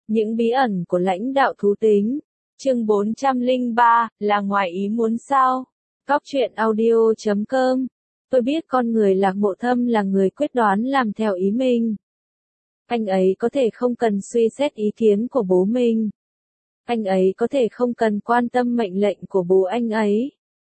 Những bí ẩn của lãnh đạo thú tính. Chương 403, là ngoài ý muốn sao? Góc truyện audio.com. Tôi biết con người Lạc Mộ Thâm là người quyết đoán làm theo ý mình. Anh ấy có thể không cần suy xét ý kiến của bố mình. Anh ấy có thể không cần quan tâm mệnh lệnh của bố anh ấy.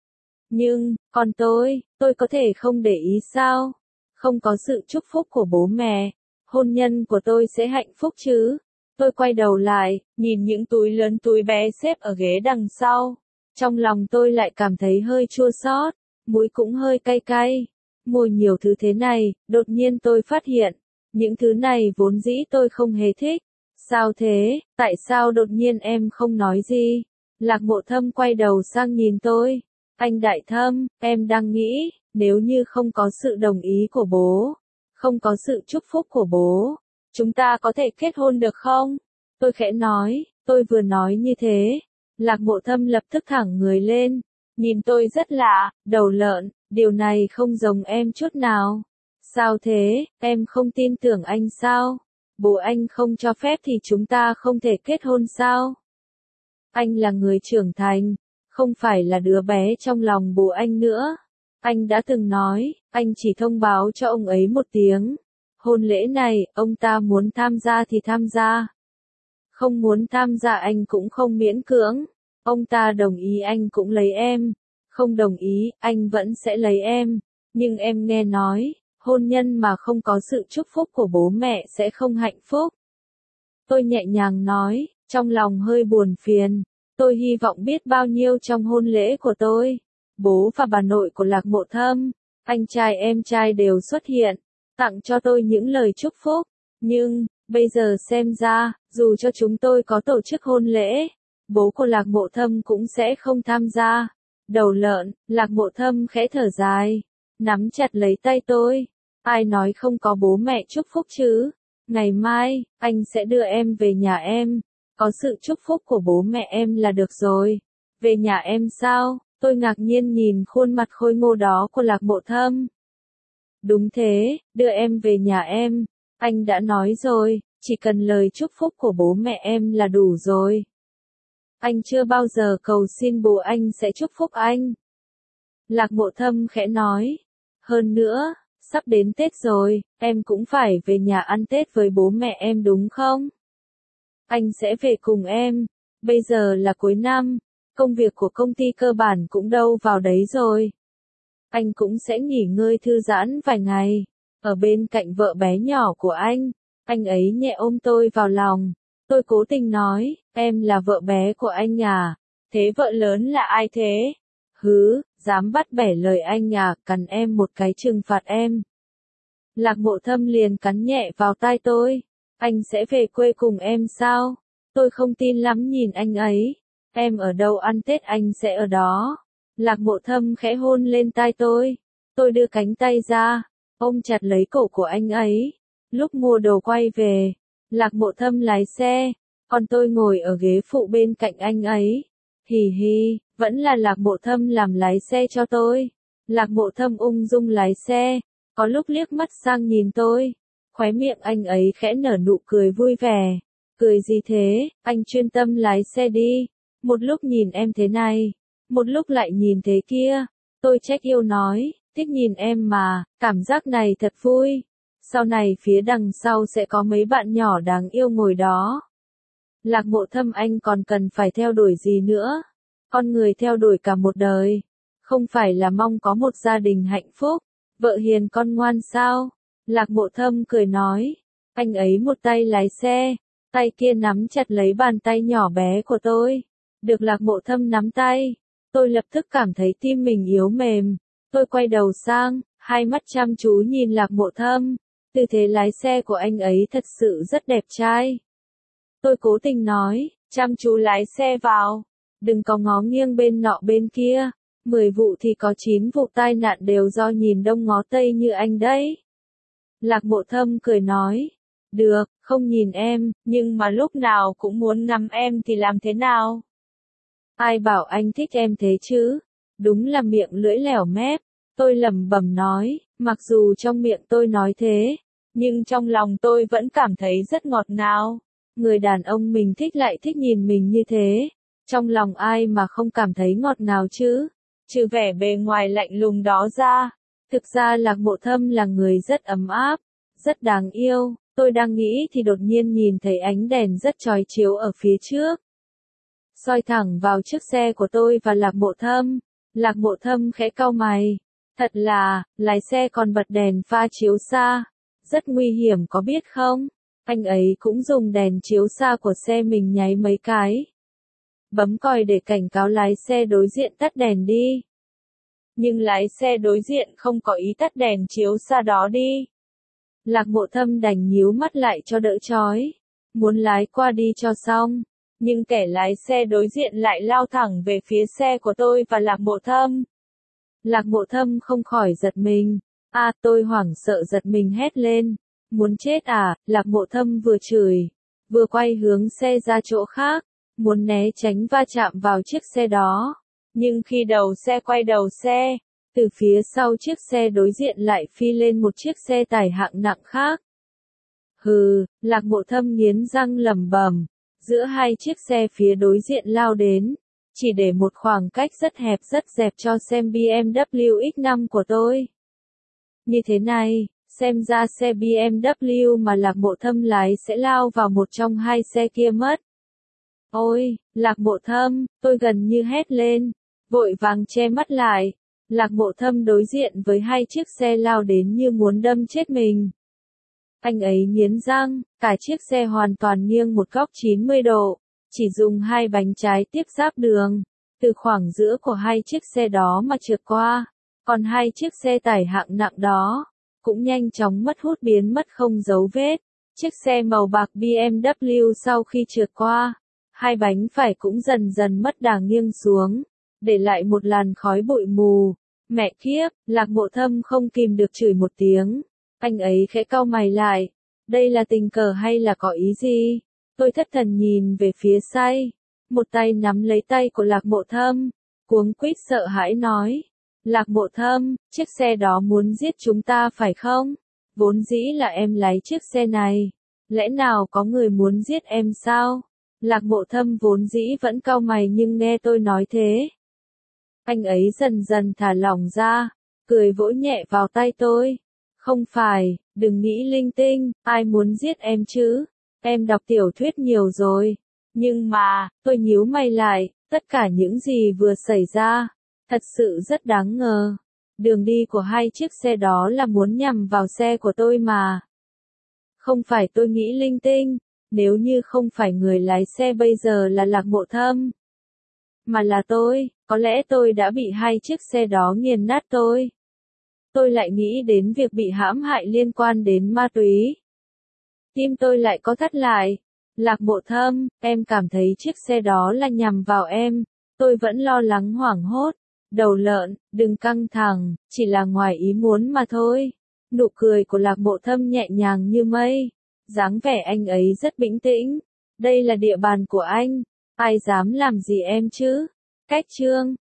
Nhưng, còn tôi có thể không để ý sao? Không có sự chúc phúc của bố mẹ, hôn nhân của tôi sẽ hạnh phúc chứ? Tôi quay đầu lại, nhìn những túi lớn túi bé xếp ở ghế đằng sau. Trong lòng tôi lại cảm thấy hơi chua xót, mũi cũng hơi cay cay. Mua nhiều thứ thế này, đột nhiên tôi phát hiện, những thứ này vốn dĩ tôi không hề thích. Sao thế, tại sao đột nhiên em không nói gì? Lạc Mộ Thâm quay đầu sang nhìn tôi. Anh Đại Thâm, em đang nghĩ, nếu như không có sự đồng ý của bố, không có sự chúc phúc của bố, chúng ta có thể kết hôn được không? Tôi khẽ nói, tôi vừa nói như thế. Lạc Mộ Thâm lập tức thẳng người lên, nhìn tôi rất lạ, đầu lợn, điều này không giống em chút nào. Sao thế, em không tin tưởng anh sao? Bố anh không cho phép thì chúng ta không thể kết hôn sao? Anh là người trưởng thành, không phải là đứa bé trong lòng bố anh nữa. Anh đã từng nói, anh chỉ thông báo cho ông ấy một tiếng. Hôn lễ này, ông ta muốn tham gia thì tham gia. Không muốn tham gia anh cũng không miễn cưỡng. Ông ta đồng ý anh cũng lấy em. Không đồng ý, anh vẫn sẽ lấy em. Nhưng em nghe nói, hôn nhân mà không có sự chúc phúc của bố mẹ sẽ không hạnh phúc. Tôi nhẹ nhàng nói, trong lòng hơi buồn phiền. Tôi hy vọng biết bao nhiêu trong hôn lễ của tôi. Bố và bà nội của Lạc Mộ Thâm, anh trai em trai đều xuất hiện, tặng cho tôi những lời chúc phúc. Nhưng, bây giờ xem ra, dù cho chúng tôi có tổ chức hôn lễ, bố của Lạc Mộ Thâm cũng sẽ không tham gia. Đầu lợn, Lạc Mộ Thâm khẽ thở dài, nắm chặt lấy tay tôi. Ai nói không có bố mẹ chúc phúc chứ? Ngày mai, anh sẽ đưa em về nhà em. Có sự chúc phúc của bố mẹ em là được rồi. Về nhà em sao? Tôi ngạc nhiên nhìn khuôn mặt khôi ngô đó của Lạc Mộ Thâm. Đúng thế, đưa em về nhà em. Anh đã nói rồi, chỉ cần lời chúc phúc của bố mẹ em là đủ rồi. Anh chưa bao giờ cầu xin bố anh sẽ chúc phúc anh. Lạc Mộ Thâm khẽ nói. Hơn nữa, sắp đến Tết rồi, em cũng phải về nhà ăn Tết với bố mẹ em đúng không? Anh sẽ về cùng em. Bây giờ là cuối năm, công việc của công ty cơ bản cũng đâu vào đấy rồi. Anh cũng sẽ nghỉ ngơi thư giãn vài ngày, ở bên cạnh vợ bé nhỏ của anh ấy nhẹ ôm tôi vào lòng. Tôi cố tình nói, em là vợ bé của anh à? Thế vợ lớn là ai thế? Hứ, dám bắt bẻ lời anh à, cắn em một cái trừng phạt em. Lạc Mộ Thâm liền cắn nhẹ vào tai tôi. Anh sẽ về quê cùng em sao? Tôi không tin lắm nhìn anh ấy. Em ở đâu ăn Tết anh sẽ ở đó. Lạc Mộ Thâm khẽ hôn lên tai tôi. Tôi đưa cánh tay ra, ôm chặt lấy cổ của anh ấy. Lúc mua đồ quay về, Lạc Mộ Thâm lái xe, còn tôi ngồi ở ghế phụ bên cạnh anh ấy. Hì hì, vẫn là Lạc Mộ Thâm làm lái xe cho tôi. Lạc Mộ Thâm ung dung lái xe, có lúc liếc mắt sang nhìn tôi. Khóe miệng anh ấy khẽ nở nụ cười vui vẻ. Cười gì thế, anh chuyên tâm lái xe đi. Một lúc nhìn em thế này, một lúc lại nhìn thế kia. Tôi trách yêu nói, thích nhìn em mà, cảm giác này thật vui. Sau này phía đằng sau sẽ có mấy bạn nhỏ đáng yêu ngồi đó. Lạc Mộ Thâm anh còn cần phải theo đuổi gì nữa? Con người theo đuổi cả một đời, không phải là mong có một gia đình hạnh phúc, vợ hiền con ngoan sao? Lạc Mộ Thâm cười nói, anh ấy một tay lái xe, tay kia nắm chặt lấy bàn tay nhỏ bé của tôi. Được Lạc Mộ Thâm nắm tay, tôi lập tức cảm thấy tim mình yếu mềm. Tôi quay đầu sang, hai mắt chăm chú nhìn Lạc Mộ Thâm. Tư thế lái xe của anh ấy thật sự rất đẹp trai. Tôi cố tình nói, chăm chú lái xe vào, đừng có ngó nghiêng bên nọ bên kia. 10 vụ thì có 9 vụ tai nạn đều do nhìn đông ngó tây như anh đấy. Lạc Mộ Thâm cười nói, được, không nhìn em, nhưng mà lúc nào cũng muốn ngắm em thì làm thế nào? Ai bảo anh thích em thế chứ? Đúng là miệng lưỡi lẻo mép. Tôi lẩm bẩm nói, mặc dù trong miệng tôi nói thế, nhưng trong lòng tôi vẫn cảm thấy rất ngọt ngào. Người đàn ông mình thích lại thích nhìn mình như thế. Trong lòng ai mà không cảm thấy ngọt ngào chứ? Trừ vẻ bề ngoài lạnh lùng đó ra. Thực ra Lạc Mộ Thâm là người rất ấm áp, rất đáng yêu. Tôi đang nghĩ thì đột nhiên nhìn thấy ánh đèn rất chói chiếu ở phía trước, soi thẳng vào chiếc xe của tôi và Lạc Mộ Thâm. Lạc Mộ Thâm khẽ cau mày. Thật là, lái xe còn bật đèn pha chiếu xa. Rất nguy hiểm có biết không? Anh ấy cũng dùng đèn chiếu xa của xe mình nháy mấy cái. Bấm còi để cảnh cáo lái xe đối diện tắt đèn đi. Nhưng lái xe đối diện không có ý tắt đèn chiếu xa đó đi. Lạc Mộ Thâm đành nhíu mắt lại cho đỡ chói. Muốn lái qua đi cho xong. Nhưng kẻ lái xe đối diện lại lao thẳng về phía xe của tôi và Lạc Mộ Thâm. Lạc Mộ Thâm không khỏi giật mình. Tôi hoảng sợ giật mình hét lên. Muốn chết à? Lạc Mộ Thâm vừa chửi, vừa quay hướng xe ra chỗ khác, muốn né tránh va chạm vào chiếc xe đó. Nhưng khi đầu xe quay đầu xe, từ phía sau chiếc xe đối diện lại phi lên một chiếc xe tải hạng nặng khác. Hừ, Lạc Mộ Thâm nghiến răng lẩm bẩm, giữa hai chiếc xe phía đối diện lao đến, chỉ để một khoảng cách rất hẹp rất dẹp cho xem BMW X5 của tôi. Như thế này, xem ra xe BMW mà Lạc Mộ Thâm lái sẽ lao vào một trong hai xe kia mất. Ôi, Lạc Mộ Thâm, tôi gần như hét lên, vội vàng che mắt lại. Lạc Mộ Thâm đối diện với hai chiếc xe lao đến như muốn đâm chết mình. Anh ấy nghiến răng, cả chiếc xe hoàn toàn nghiêng một góc 90 độ, chỉ dùng hai bánh trái tiếp giáp đường, từ khoảng giữa của hai chiếc xe đó mà trượt qua. Còn hai chiếc xe tải hạng nặng đó cũng nhanh chóng mất hút biến mất không dấu vết. Chiếc xe màu bạc BMW sau khi trượt qua, hai bánh phải cũng dần dần mất đà nghiêng xuống, để lại một làn khói bụi mù. Mẹ kiếp, Lạc Mộ Thâm không kìm được chửi một tiếng. Anh ấy khẽ cau mày lại. Đây là tình cờ hay là có ý gì? Tôi thất thần nhìn về phía say. Một tay nắm lấy tay của Lạc Mộ Thâm, cuống quýt sợ hãi nói. Lạc Mộ Thâm, chiếc xe đó muốn giết chúng ta phải không? Vốn dĩ là em lái chiếc xe này. Lẽ nào có người muốn giết em sao? Lạc Mộ Thâm vốn dĩ vẫn cau mày nhưng nghe tôi nói thế, anh ấy dần dần thả lỏng ra, cười vỗ nhẹ vào tay tôi. Không phải, đừng nghĩ linh tinh, ai muốn giết em chứ? Em đọc tiểu thuyết nhiều rồi. Nhưng mà, tôi nhíu mày lại, tất cả những gì vừa xảy ra, thật sự rất đáng ngờ. Đường đi của hai chiếc xe đó là muốn nhằm vào xe của tôi mà. Không phải tôi nghĩ linh tinh, nếu như không phải người lái xe bây giờ là Lạc Mộ Thâm, mà là tôi, có lẽ tôi đã bị hai chiếc xe đó nghiền nát tôi. Tôi lại nghĩ đến việc bị hãm hại liên quan đến ma túy. Tim tôi lại có thắt lại. Lạc Mộ Thâm, em cảm thấy chiếc xe đó là nhằm vào em. Tôi vẫn lo lắng hoảng hốt. Đầu lợn, đừng căng thẳng, chỉ là ngoài ý muốn mà thôi. Nụ cười của Lạc Mộ Thâm nhẹ nhàng như mây. Dáng vẻ anh ấy rất bình tĩnh. Đây là địa bàn của anh. Ai dám làm gì em chứ? Cách chương